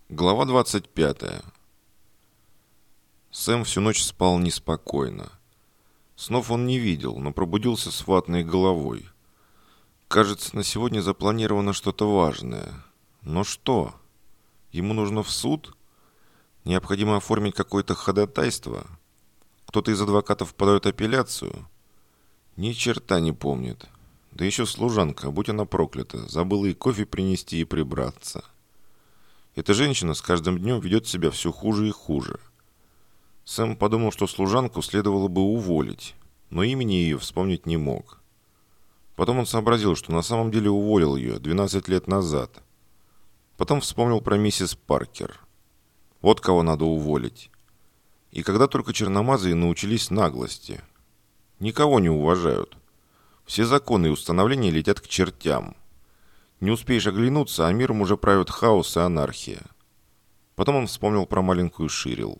Глава 25. Сэм всю ночь спал неспокойно. Снов он не видел, но пробудился с ватной головой. Кажется, на сегодня запланировано что-то важное. Но что? Ему нужно в суд? Необходимо оформить какое-то ходатайство? Кто-то из адвокатов подает апелляцию? Ни черта не помнит. Да еще служанка, будь она проклята, забыла и кофе принести, и прибраться. Эта женщина с каждым днем ведет себя все хуже и хуже. Сэм подумал, что служанку следовало бы уволить, но имени ее вспомнить не мог. Потом он сообразил, что на самом деле уволил ее 12 лет назад. Потом вспомнил про миссис Паркер. Вот кого надо уволить. И когда только черномазые научились наглости. Никого не уважают. Все законы и установления летят к чертям. Не успеешь оглянуться, а миром уже правят хаос и анархия. Потом он вспомнил про маленькую Ширил.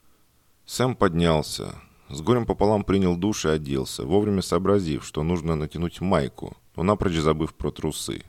Сэм поднялся. С горем пополам принял душ и оделся, вовремя сообразив, что нужно натянуть майку, но напрочь забыв про трусы.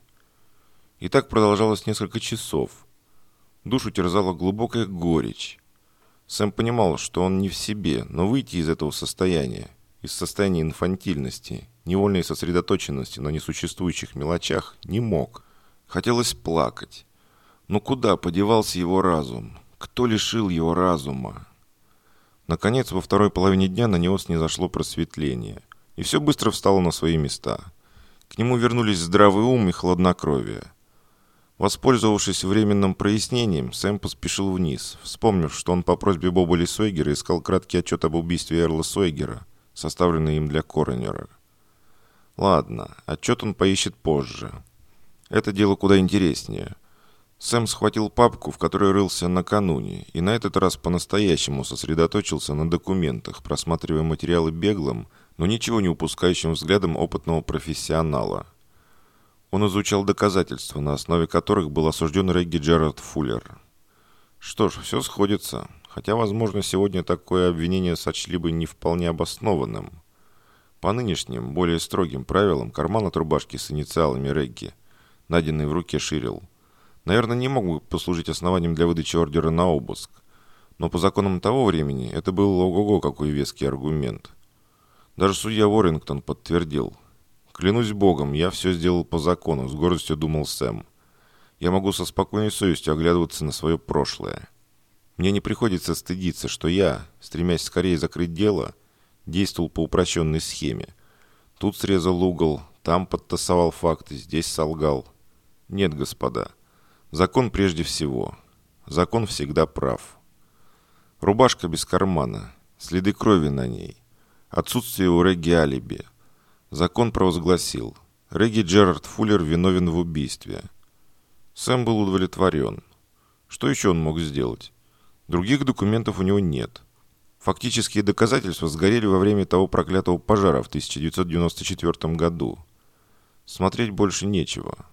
И так продолжалось несколько часов. Душу терзала глубокая горечь. Сэм понимал, что он не в себе, но выйти из этого состояния, из состояния инфантильности, невольной сосредоточенности на несуществующих мелочах, не мог. Хотелось плакать. Но куда подевался его разум? Кто лишил его разума? Наконец, во второй половине дня на него снизошло просветление, и все быстро встало на свои места. К нему вернулись здравый ум и хладнокровие. Воспользовавшись временным прояснением, Сэм поспешил вниз, вспомнив, что он по просьбе Боболи Сойгера искал краткий отчет об убийстве Эрла Сойгера, составленный им для коронера. Ладно, отчет он поищет позже. Это дело куда интереснее. Сэм схватил папку, в которой рылся накануне, и на этот раз по-настоящему сосредоточился на документах, просматривая материалы беглым, но ничего не упускающим взглядом опытного профессионала. Он изучал доказательства, на основе которых был осужден Регги Джерард Фуллер. Что ж, все сходится, хотя, возможно, сегодня такое обвинение сочли бы не вполне обоснованным. По нынешним, более строгим правилам, карман от рубашки с инициалами Регги, найденный в руке Ширил, наверное, не мог бы послужить основанием для выдачи ордера на обыск. Но по законам того времени это был ого-го какой веский аргумент. Даже судья Уоррингтон подтвердил. «Клянусь Богом, я все сделал по закону», — с гордостью думал Сэм. «Я могу со спокойной совестью оглядываться на свое прошлое. Мне не приходится стыдиться, что я, стремясь скорее закрыть дело, действовал по упрощенной схеме. Тут срезал угол, там подтасовал факты, здесь солгал. Нет, господа. Закон прежде всего. Закон всегда прав. Рубашка без кармана, следы крови на ней, отсутствие у Регги алиби. Закон провозгласил: Регги Джерард Фуллер виновен в убийстве. Сэм был удовлетворен. Что еще он мог сделать? Других документов у него нет. Фактические доказательства сгорели во время того проклятого пожара в 1994 году. Смотреть больше нечего.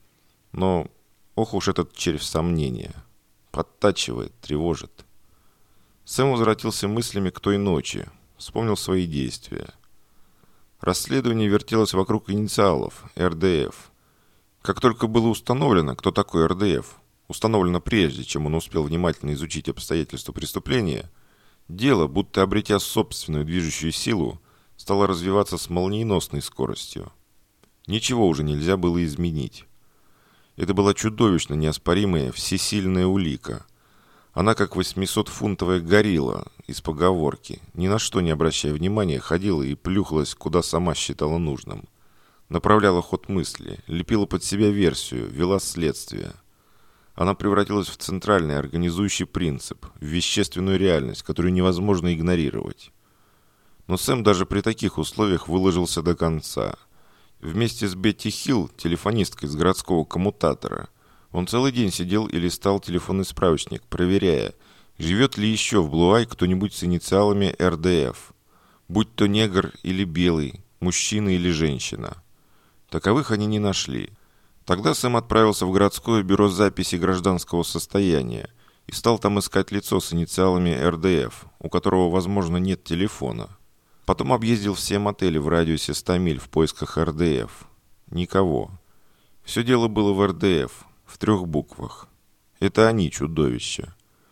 Но, ох уж этот червь сомнения. Подтачивает, тревожит. Сэм возвратился мыслями к той ночи. Вспомнил свои действия. Расследование вертелось вокруг инициалов РДФ. Как только было установлено, кто такой РДФ, установлено прежде, чем он успел внимательно изучить обстоятельства преступления, дело, будто обретя собственную движущую силу, стало развиваться с молниеносной скоростью. Ничего уже нельзя было изменить. Это была чудовищно неоспоримая, всесильная улика. Она, как 800-фунтовая горилла из поговорки, ни на что не обращая внимания, ходила и плюхалась, куда сама считала нужным. Направляла ход мысли, лепила под себя версию, вела следствие. Она превратилась в центральный организующий принцип, в вещественную реальность, которую невозможно игнорировать. Но Сэм даже при таких условиях выложился до конца. Вместе с Бетти Хилл, телефонисткой с городского коммутатора, он целый день сидел и листал телефонный справочник, проверяя, живет ли еще в Блуай кто-нибудь с инициалами РДФ, будь то негр или белый, мужчина или женщина. Таковых они не нашли. Тогда Сэм отправился в городское бюро записи гражданского состояния и стал там искать лицо с инициалами РДФ, у которого, возможно, нет телефона. Потом объездил все мотели в радиусе 100 миль в поисках РДФ. Никого. Все дело было в РДФ, в 3 буквах. Это они чудовища.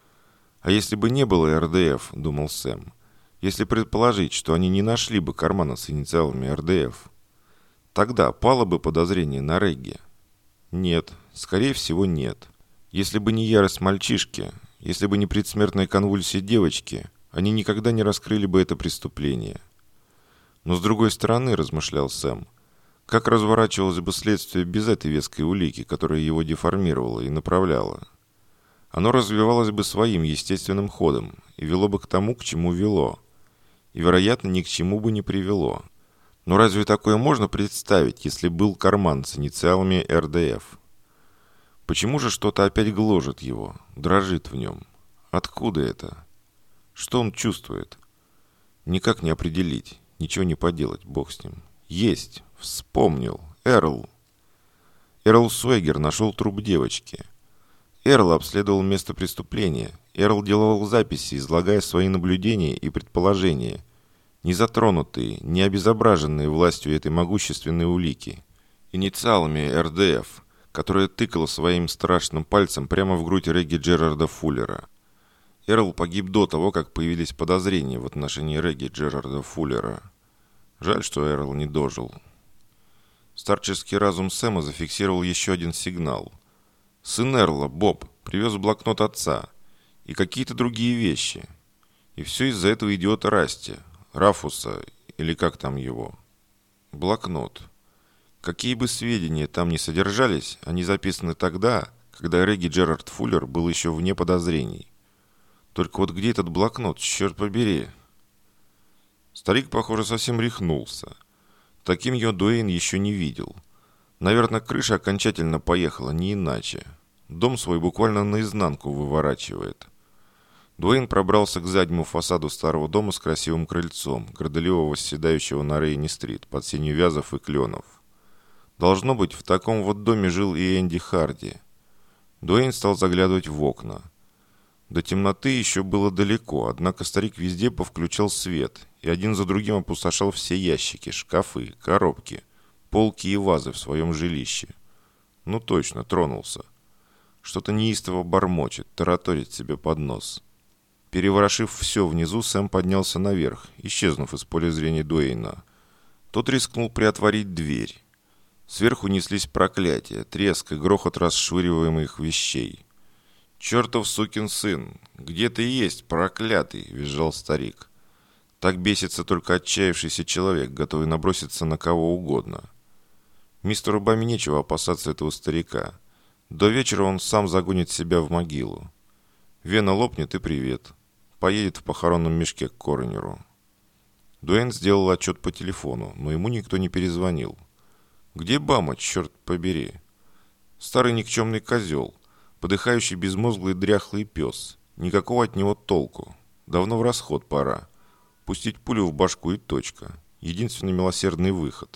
А если бы не было РДФ, думал Сэм, если предположить, что они не нашли бы кармана с инициалами РДФ, тогда пало бы подозрение на Регги. Нет, скорее всего нет. Если бы не ярость мальчишки, если бы не предсмертные конвульсии девочки, они никогда не раскрыли бы это преступление. Но с другой стороны, размышлял Сэм, как разворачивалось бы следствие без этой веской улики, которая его деформировала и направляла? Оно развивалось бы своим естественным ходом и вело бы к тому, к чему вело. И, вероятно, ни к чему бы не привело. Но разве такое можно представить, если был карман с инициалами РДФ? Почему же что-то опять гложет его, дрожит в нем? Откуда это? Что он чувствует? Никак не определить, ничего не поделать, бог с ним. Есть! Вспомнил! Эрл! Эрл Суэгер нашел труп девочки. Эрл обследовал место преступления. Эрл делал записи, излагая свои наблюдения и предположения, не затронутые, не обезображенные властью этой могущественной улики, инициалами РДФ, которая тыкала своим страшным пальцем прямо в грудь Регги Джерарда Фуллера. Эрл погиб до того, как появились подозрения в отношении Регги Джерарда Фуллера. Жаль, что Эрл не дожил. Старческий разум Сэма зафиксировал еще один сигнал. Сын Эрла, Боб, привез блокнот отца и какие-то другие вещи. И все из-за этого идиота Расти, Рафуса, или как там его. Блокнот. Какие бы сведения там ни содержались, они записаны тогда, когда Регги Джерард Фуллер был еще вне подозрений. Только вот где этот блокнот, черт побери? Старик, похоже, совсем рехнулся. Таким ее Дуэйн еще не видел. Наверное, крыша окончательно поехала, не иначе. Дом свой буквально наизнанку выворачивает. Дуэйн пробрался к заднему фасаду старого дома с красивым крыльцом, горделиво восседающего на Рейни-стрит, под сенью вязов и кленов. Должно быть, в таком вот доме жил и Энди Харди. Дуэйн стал заглядывать в окна. До темноты еще было далеко, однако старик везде повключал свет и один за другим опустошал все ящики, шкафы, коробки, полки и вазы в своем жилище. Ну точно, тронулся. Что-то неистово бормочет, тараторит себе под нос. Переворошив все внизу, Сэм поднялся наверх, исчезнув из поля зрения Дуэйна. Тот рискнул приотворить дверь. Сверху неслись проклятия, треск и грохот расшвыриваемых вещей. «Чертов сукин сын! Где ты есть, проклятый?» – визжал старик. Так бесится только отчаявшийся человек, готовый наброситься на кого угодно. Мистеру Баме нечего опасаться этого старика. До вечера он сам загонит себя в могилу. Вена лопнет и привет. Поедет в похоронном мешке к коронеру. Дуэйн сделал отчет по телефону, но ему никто не перезвонил. Где Бама, черт побери? Старый никчемный козел, подыхающий безмозглый дряхлый пес. Никакого от него толку. Давно в расход пора. Пустить пулю в башку и точка. Единственный милосердный выход.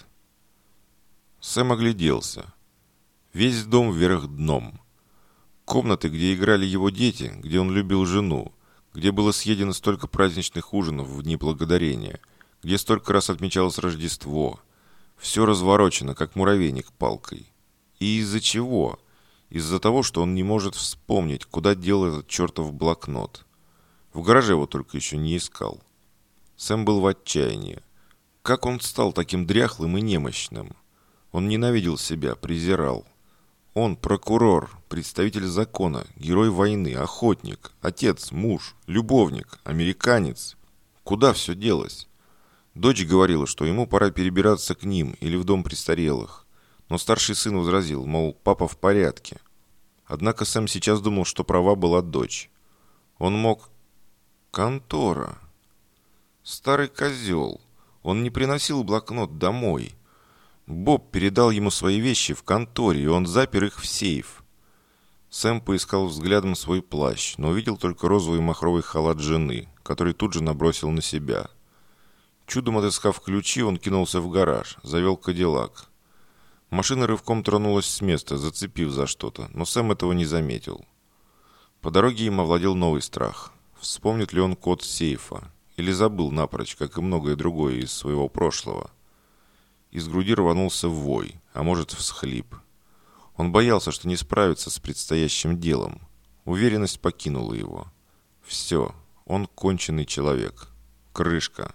Сэм огляделся. Весь дом вверх дном. Комнаты, где играли его дети, где он любил жену, где было съедено столько праздничных ужинов в Дни Благодарения, где столько раз отмечалось Рождество. Все разворочено, как муравейник палкой. И из-за чего? Из-за того, что он не может вспомнить, куда дел этот чертов блокнот. В гараже его только еще не искал. Сэм был в отчаянии. Как он стал таким дряхлым и немощным? Он ненавидел себя, презирал. Он прокурор, представитель закона, герой войны, охотник, отец, муж, любовник, американец. Куда все делось? Дочь говорила, что ему пора перебираться к ним или в дом престарелых. Но старший сын возразил, мол, папа в порядке. Однако Сэм сейчас думал, что права была дочь. Он мог... Контора. Старый козел. Он не приносил блокнот домой. Боб передал ему свои вещи в конторе, и он запер их в сейф. Сэм поискал взглядом свой плащ, но увидел только розовый махровый халат жены, который тут же набросил на себя. Чудом отыскав ключи, он кинулся в гараж, завел кадиллак. Машина рывком тронулась с места, зацепив за что-то, но Сэм этого не заметил. По дороге им овладел новый страх. Вспомнит ли он код сейфа? Или забыл напрочь, как и многое другое из своего прошлого? Из груди рванулся вой, а может всхлип. Он боялся, что не справится с предстоящим делом. Уверенность покинула его. Все, он конченый человек. Крышка.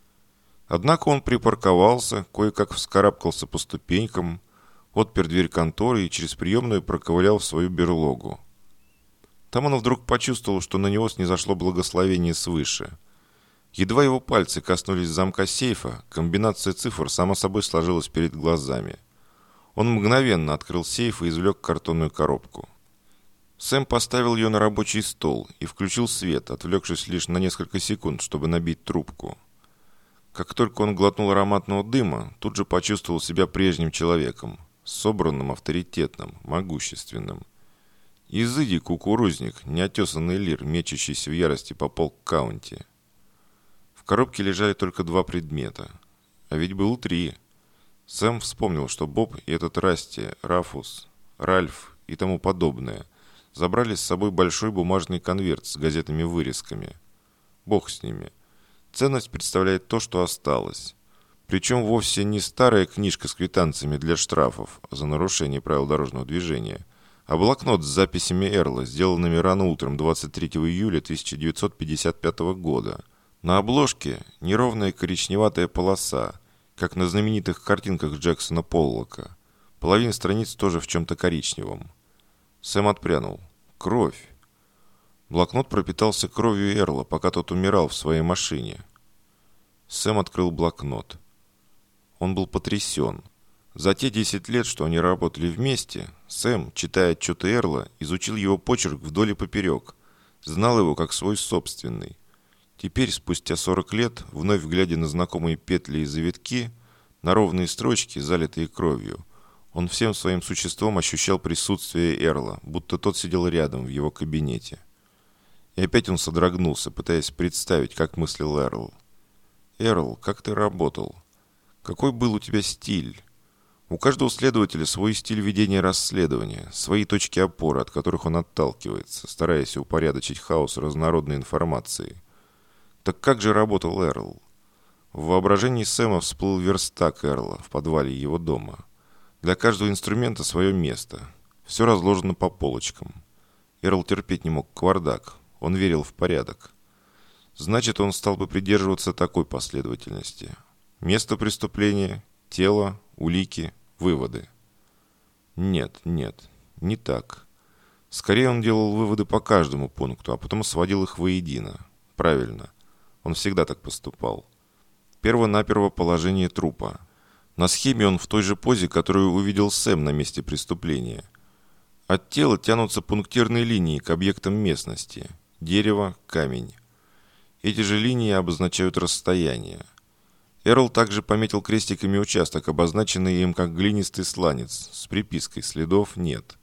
Однако он припарковался, кое-как вскарабкался по ступенькам, отпер дверь конторы и через приемную проковылял в свою берлогу. Там он вдруг почувствовал, что на него снизошло благословение свыше. Едва его пальцы коснулись замка сейфа, комбинация цифр само собой сложилась перед глазами. Он мгновенно открыл сейф и извлек картонную коробку. Сэм поставил ее на рабочий стол и включил свет, отвлекшись лишь на несколько секунд, чтобы набить трубку. Как только он глотнул ароматного дыма, тут же почувствовал себя прежним человеком, собранным, авторитетным, могущественным. «Изыди, кукурузник, неотесанный лир, мечущийся в ярости по полк-каунти». В коробке лежали только 2 предмета. А ведь было 3. Сэм вспомнил, что Боб и этот Расти, Рафус, Ральф и тому подобное забрали с собой большой бумажный конверт с газетами-вырезками. Бог с ними. Ценность представляет то, что осталось. Причем вовсе не старая книжка с квитанциями для штрафов за нарушение правил дорожного движения, а блокнот с записями Эрла, сделанными рано утром 23 июля 1955 года. На обложке неровная коричневатая полоса, как на знаменитых картинках Джексона Поллока. Половина страниц тоже в чем-то коричневом. Сэм отпрянул. Кровь. Блокнот пропитался кровью Эрла, пока тот умирал в своей машине. Сэм открыл блокнот. Он был потрясен. За те 10 лет, что они работали вместе, Сэм, читая отчеты Эрла, изучил его почерк вдоль и поперек, знал его как свой собственный. Теперь, спустя 40 лет, вновь глядя на знакомые петли и завитки, на ровные строчки, залитые кровью, он всем своим существом ощущал присутствие Эрла, будто тот сидел рядом в его кабинете. И опять он содрогнулся, пытаясь представить, как мыслил Эрл. «Эрл, как ты работал? Какой был у тебя стиль?» У каждого следователя свой стиль ведения расследования, свои точки опоры, от которых он отталкивается, стараясь упорядочить хаос разнородной информации. Так как же работал Эрл? В воображении Сэма всплыл верстак Эрла в подвале его дома. Для каждого инструмента свое место. Все разложено по полочкам. Эрл терпеть не мог кавардак. Он верил в порядок. Значит, он стал бы придерживаться такой последовательности. Место преступления, тело, улики, выводы. Нет, не так. Скорее он делал выводы по каждому пункту, а потом сводил их воедино. Правильно. Он всегда так поступал. Перво-наперво положение трупа. На схеме он в той же позе, которую увидел Сэм на месте преступления. От тела тянутся пунктирные линии к объектам местности. Дерево, камень. Эти же линии обозначают расстояние. Эрл также пометил крестиками участок, обозначенный им как глинистый сланец, с припиской «Следов нет».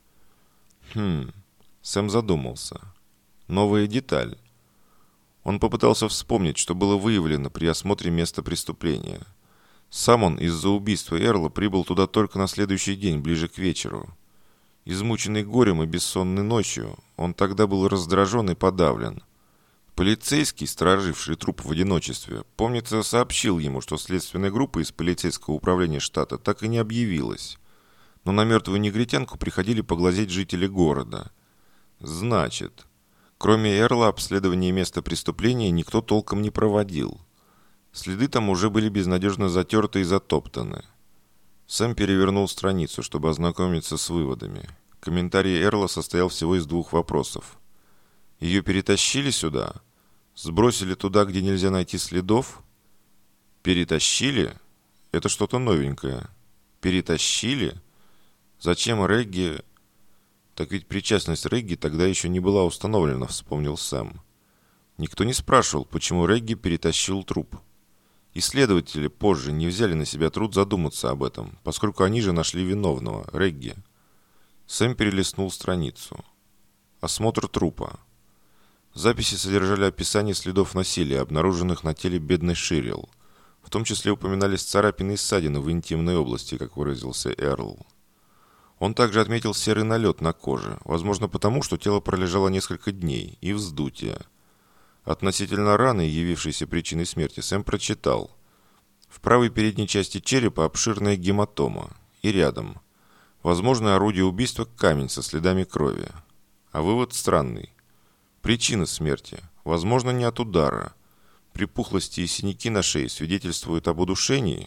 Сэм задумался. Новая деталь. Он попытался вспомнить, что было выявлено при осмотре места преступления. Сам он из-за убийства Эрла прибыл туда только на следующий день, ближе к вечеру. Измученный горем и бессонной ночью, он тогда был раздражен и подавлен. Полицейский, стороживший труп в одиночестве, помнится, сообщил ему, что следственная группа из полицейского управления штата так и не объявилась. Но на мертвую негритянку приходили поглазеть жители города. Значит, кроме Эрла, обследование места преступления никто толком не проводил. Следы там уже были безнадежно затерты и затоптаны. Сэм перевернул страницу, чтобы ознакомиться с выводами. Комментарий Эрла состоял всего из 2 вопросов. Ее перетащили сюда? Сбросили туда, где нельзя найти следов? Перетащили? Это что-то новенькое. Перетащили? Зачем Регги... Так ведь причастность Регги тогда еще не была установлена, вспомнил Сэм. Никто не спрашивал, почему Регги перетащил труп. Исследователи позже не взяли на себя труд задуматься об этом, поскольку они же нашли виновного, Регги. Сэм перелистнул страницу. Осмотр трупа. Записи содержали описание следов насилия, обнаруженных на теле бедной Ширил. В том числе упоминались царапины и ссадины в интимной области, как выразился Эрл. Он также отметил серый налет на коже, возможно потому, что тело пролежало несколько дней, и вздутие. Относительно раны, явившейся причиной смерти, Сэм прочитал. В правой передней части черепа обширная гематома. И рядом. Возможное орудие убийства – камень со следами крови. А вывод странный. Причина смерти, возможно, не от удара. Припухлости и синяки на шее свидетельствуют об удушении.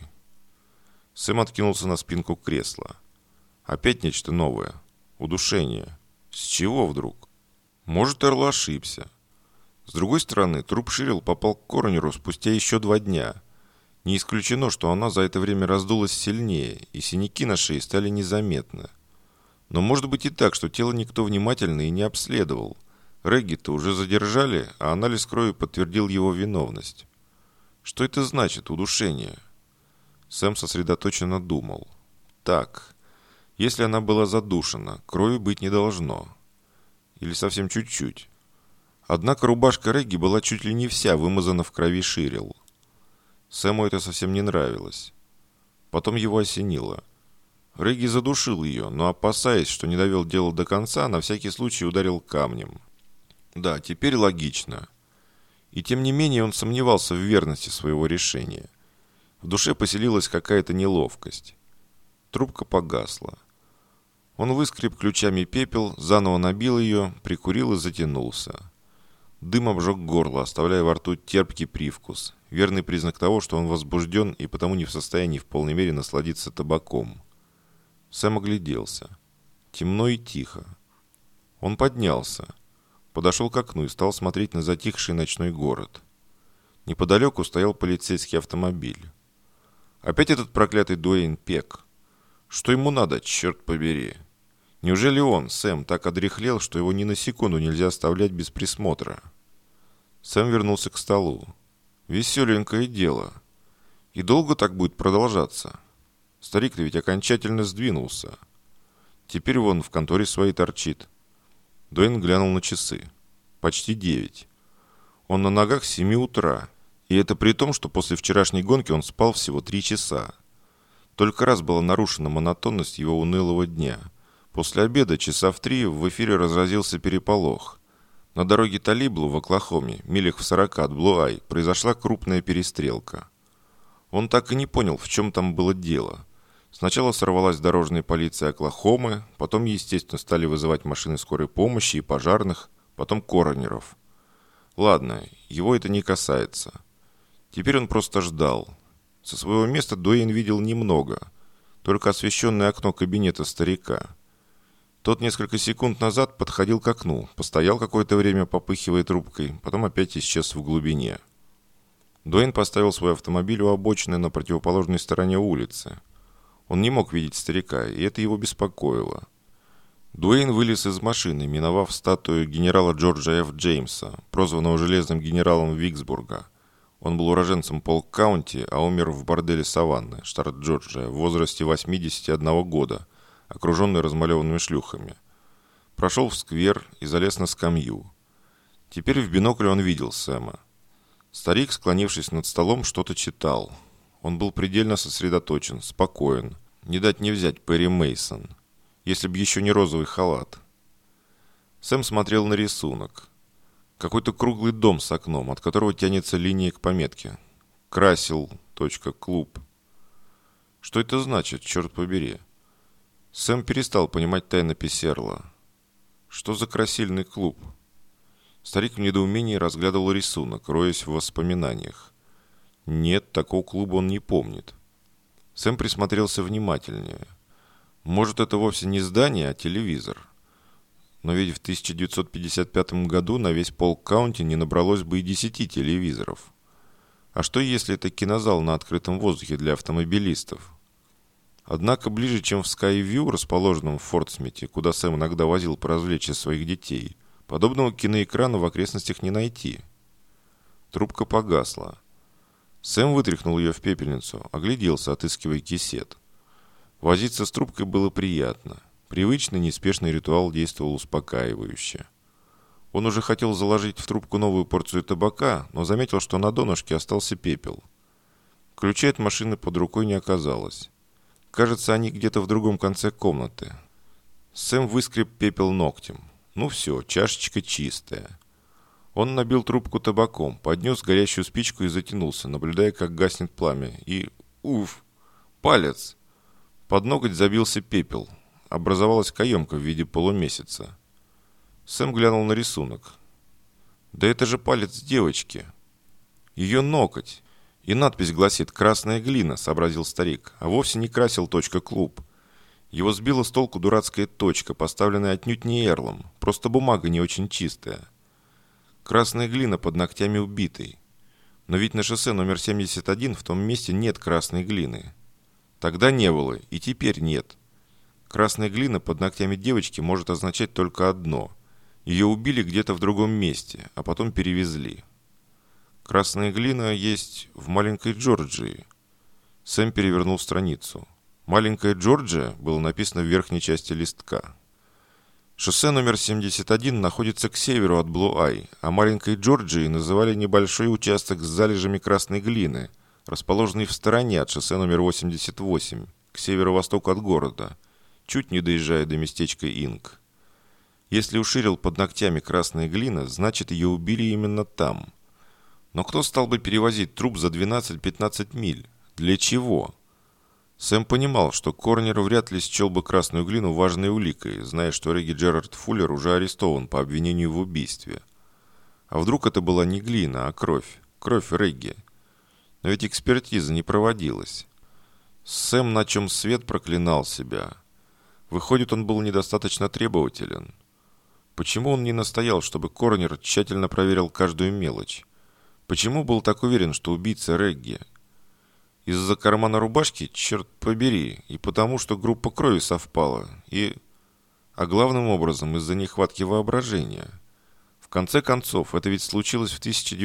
Сэм откинулся на спинку кресла. Опять нечто новое. Удушение. С чего вдруг? Может, Эрл ошибся. С другой стороны, труп Ширил попал к коронеру спустя еще 2 дня. Не исключено, что она за это время раздулась сильнее, и синяки на шее стали незаметны. Но может быть и так, что тело никто внимательно и не обследовал. Регги-то уже задержали, а анализ крови подтвердил его виновность. Что это значит, удушение? Сэм сосредоточенно думал. Так, если она была задушена, крови быть не должно. Или совсем чуть-чуть. Однако рубашка Регги была чуть ли не вся вымазана в крови Ширил. Сэму это совсем не нравилось. Потом его осенило. Регги задушил ее, но, опасаясь, что не довел дело до конца, на всякий случай ударил камнем. Да, теперь логично. И тем не менее он сомневался в верности своего решения. В душе поселилась какая-то неловкость. Трубка погасла. Он выскреб ключами пепел, заново набил ее, прикурил и затянулся. Дым обжег горло, оставляя во рту терпкий привкус. Верный признак того, что он возбужден и потому не в состоянии в полной мере насладиться табаком. Сэм огляделся. Темно и тихо. Он поднялся. Подошел к окну и стал смотреть на затихший ночной город. Неподалеку стоял полицейский автомобиль. Опять этот проклятый Дуэйн Пек. Что ему надо, черт побери? Неужели он, Сэм, так одряхлел, что его ни на секунду нельзя оставлять без присмотра? Сэм вернулся к столу. Веселенькое дело. И долго так будет продолжаться? Старик-то ведь окончательно сдвинулся. Теперь вон в конторе своей торчит. Дуэйн глянул на часы. Почти 9. Он на ногах с 7 утра. И это при том, что после вчерашней гонки он спал всего 3 часа. Только раз была нарушена монотонность его унылого дня. После обеда, часа в 3, в эфире разразился переполох. На дороге Талиблу в Оклахоме, милях в 40 от Блу-Ай, произошла крупная перестрелка. Он так и не понял, в чем там было дело. Сначала сорвалась дорожная полиция Оклахомы, потом, естественно, стали вызывать машины скорой помощи и пожарных, потом коронеров. Ладно, его это не касается. Теперь он просто ждал. Со своего места Дуэйн видел немного, только освещенное окно кабинета старика. Тот несколько секунд назад подходил к окну, постоял какое-то время, попыхивая трубкой, потом опять исчез в глубине. Дуэйн поставил свой автомобиль у обочины на противоположной стороне улицы. Он не мог видеть старика, и это его беспокоило. Дуэйн вылез из машины, миновав статую генерала Джорджа Ф. Джеймса, прозванного Железным генералом Виксбурга. Он был уроженцем Полк-Каунти, а умер в борделе Саванны, штат Джорджия, в возрасте 81 года, окруженный размалеванными шлюхами. Прошел в сквер и залез на скамью. Теперь в бинокль он видел Сэма. Старик, склонившись над столом, что-то читал. Он был предельно сосредоточен, спокоен. Не дать не взять Перри Мейсон. Если б еще не розовый халат. Сэм смотрел на рисунок. Какой-то круглый дом с окном, от которого тянется линия к пометке. Красил.клуб. Что это значит, черт побери? Сэм перестал понимать тайнопись Эрла. Что за красильный клуб? Старик в недоумении разглядывал рисунок, роясь в воспоминаниях. Нет, такого клуба он не помнит. Сэм присмотрелся внимательнее. Может, это вовсе не здание, а телевизор. Но ведь в 1955 году на весь Полк-Каунти не набралось бы и 10 телевизоров. А что, если это кинозал на открытом воздухе для автомобилистов? Однако ближе, чем в Скайвью, расположенном в Форт-Смите, куда Сэм иногда возил поразвлечься своих детей, подобного киноэкрана в окрестностях не найти. Трубка погасла. Сэм вытряхнул ее в пепельницу, огляделся, отыскивая кисет. Возиться с трубкой было приятно. Привычный, неспешный ритуал действовал успокаивающе. Он уже хотел заложить в трубку новую порцию табака, но заметил, что на донышке остался пепел. Ключей от машины под рукой не оказалось. Кажется, они где-то в другом конце комнаты. Сэм выскреб пепел ногтем. Ну все, чашечка чистая. Он набил трубку табаком, поднес горящую спичку и затянулся, наблюдая, как гаснет пламя. И... уф! Палец! Под ноготь забился пепел. Образовалась каемка в виде полумесяца. Сэм глянул на рисунок. «Да это же палец девочки. Ее ноготь. И надпись гласит «Красная глина», — сообразил старик, а вовсе не красил .клуб. Его сбила с толку дурацкая точка, поставленная отнюдь не Эрлом, просто бумага не очень чистая. Красная глина под ногтями убитой. Но ведь на шоссе номер 71 в том месте нет красной глины. Тогда не было, и теперь нет. Красная глина под ногтями девочки может означать только одно. Ее убили где-то в другом месте, а потом перевезли. Красная глина есть в маленькой Джорджии. Сэм перевернул страницу. «Маленькая Джорджия» было написано в верхней части листка. Шоссе номер 71 находится к северу от Блу-Ай, а маленькой Джорджией называли небольшой участок с залежами красной глины, расположенный в стороне от шоссе номер 88, к северо-востоку от города, чуть не доезжая до местечка Инк. Если у Ширил под ногтями красная глина, значит ее убили именно там. Но кто стал бы перевозить труп за 12-15 миль? Для чего? Сэм понимал, что Корнер вряд ли счел бы красную глину важной уликой, зная, что Регги Джерард Фуллер уже арестован по обвинению в убийстве. А вдруг это была не глина, а кровь? Кровь Регги. Но ведь экспертиза не проводилась. Сэм, на чем свет, проклинал себя. Выходит, он был недостаточно требователен. Почему он не настоял, чтобы Корнер тщательно проверил каждую мелочь? Почему был так уверен, что убийца Регги? Из-за кармана рубашки, черт побери, и потому, что группа крови совпала, а главным образом из-за нехватки воображения. В конце концов, это ведь случилось в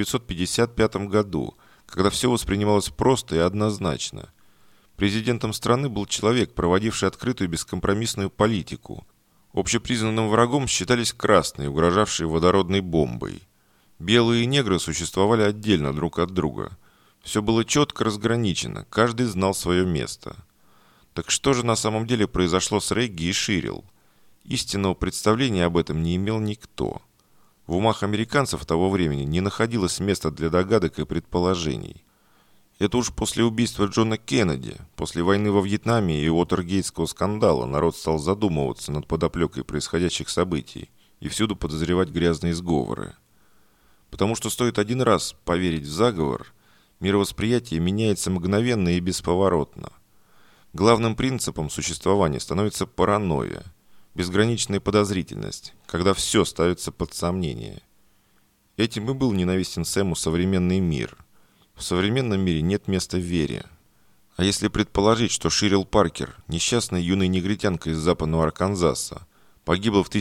1955 году, когда все воспринималось просто и однозначно. Президентом страны был человек, проводивший открытую бескомпромиссную политику. Общепризнанным врагом считались красные, угрожавшие водородной бомбой. Белые и негры существовали отдельно друг от друга. Все было четко разграничено, каждый знал свое место. Так что же на самом деле произошло с Регги и Ширил? Истинного представления об этом не имел никто. В умах американцев того времени не находилось места для догадок и предположений. Это уж после убийства Джона Кеннеди, после войны во Вьетнаме и Уотергейтского скандала народ стал задумываться над подоплекой происходящих событий и всюду подозревать грязные сговоры. Потому что стоит один раз поверить в заговор, мировосприятие меняется мгновенно и бесповоротно. Главным принципом существования становится паранойя, безграничная подозрительность, когда все ставится под сомнение. Этим и был ненавистен Сэму современный мир. В современном мире нет места вере. А если предположить, что Ширил Паркер, несчастная юная негритянка из западного Арканзаса, погибла в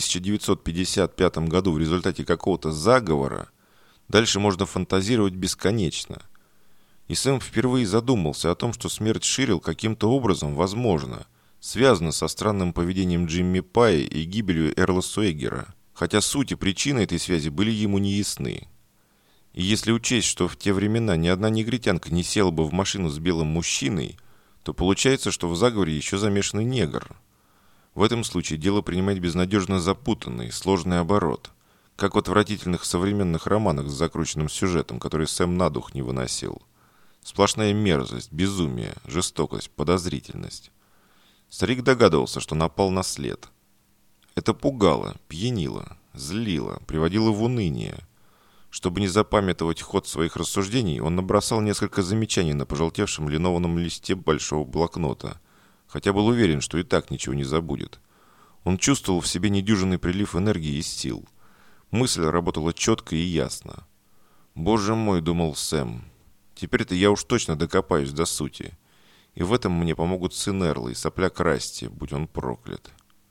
1955 году в результате какого-то заговора, дальше можно фантазировать бесконечно. И Сэм впервые задумался о том, что смерть Ширил каким-то образом, возможно, связана со странным поведением Джимми Пая и гибелью Эрла Суэгера, хотя суть и причины этой связи были ему неясны. И если учесть, что в те времена ни одна негритянка не села бы в машину с белым мужчиной, то получается, что в заговоре еще замешан негр. В этом случае дело принимает безнадежно запутанный, сложный оборот, как в отвратительных современных романах с закрученным сюжетом, который Сэм на дух не выносил. Сплошная мерзость, безумие, жестокость, подозрительность. Старик догадывался, что напал на след. Это пугало, пьянило, злило, приводило в уныние. Чтобы не запамятовать ход своих рассуждений, он набросал несколько замечаний на пожелтевшем линованном листе большого блокнота, хотя был уверен, что и так ничего не забудет. Он чувствовал в себе недюжинный прилив энергии и сил. Мысль работала четко и ясно. «Боже мой», — думал Сэм, — «теперь-то я уж точно докопаюсь до сути. И в этом мне помогут сын Эрла и сопляк Расти, будь он проклят».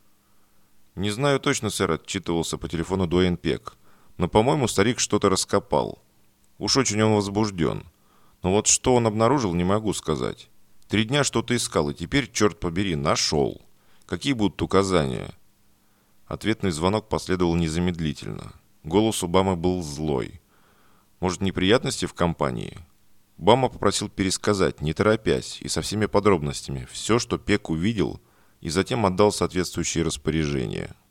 «Не знаю точно, сэр», — отчитывался по телефону Дуэйн Пек. «Но, по-моему, старик что-то раскопал. Уж очень он возбужден. Но вот что он обнаружил, не могу сказать. 3 дня что-то искал, и теперь, черт побери, нашел. Какие будут указания?» Ответный звонок последовал незамедлительно. Голос у Бама был злой. «Может, неприятности в компании?» Бама попросил пересказать, не торопясь, и со всеми подробностями, все, что Пек увидел, и затем отдал соответствующие распоряжения.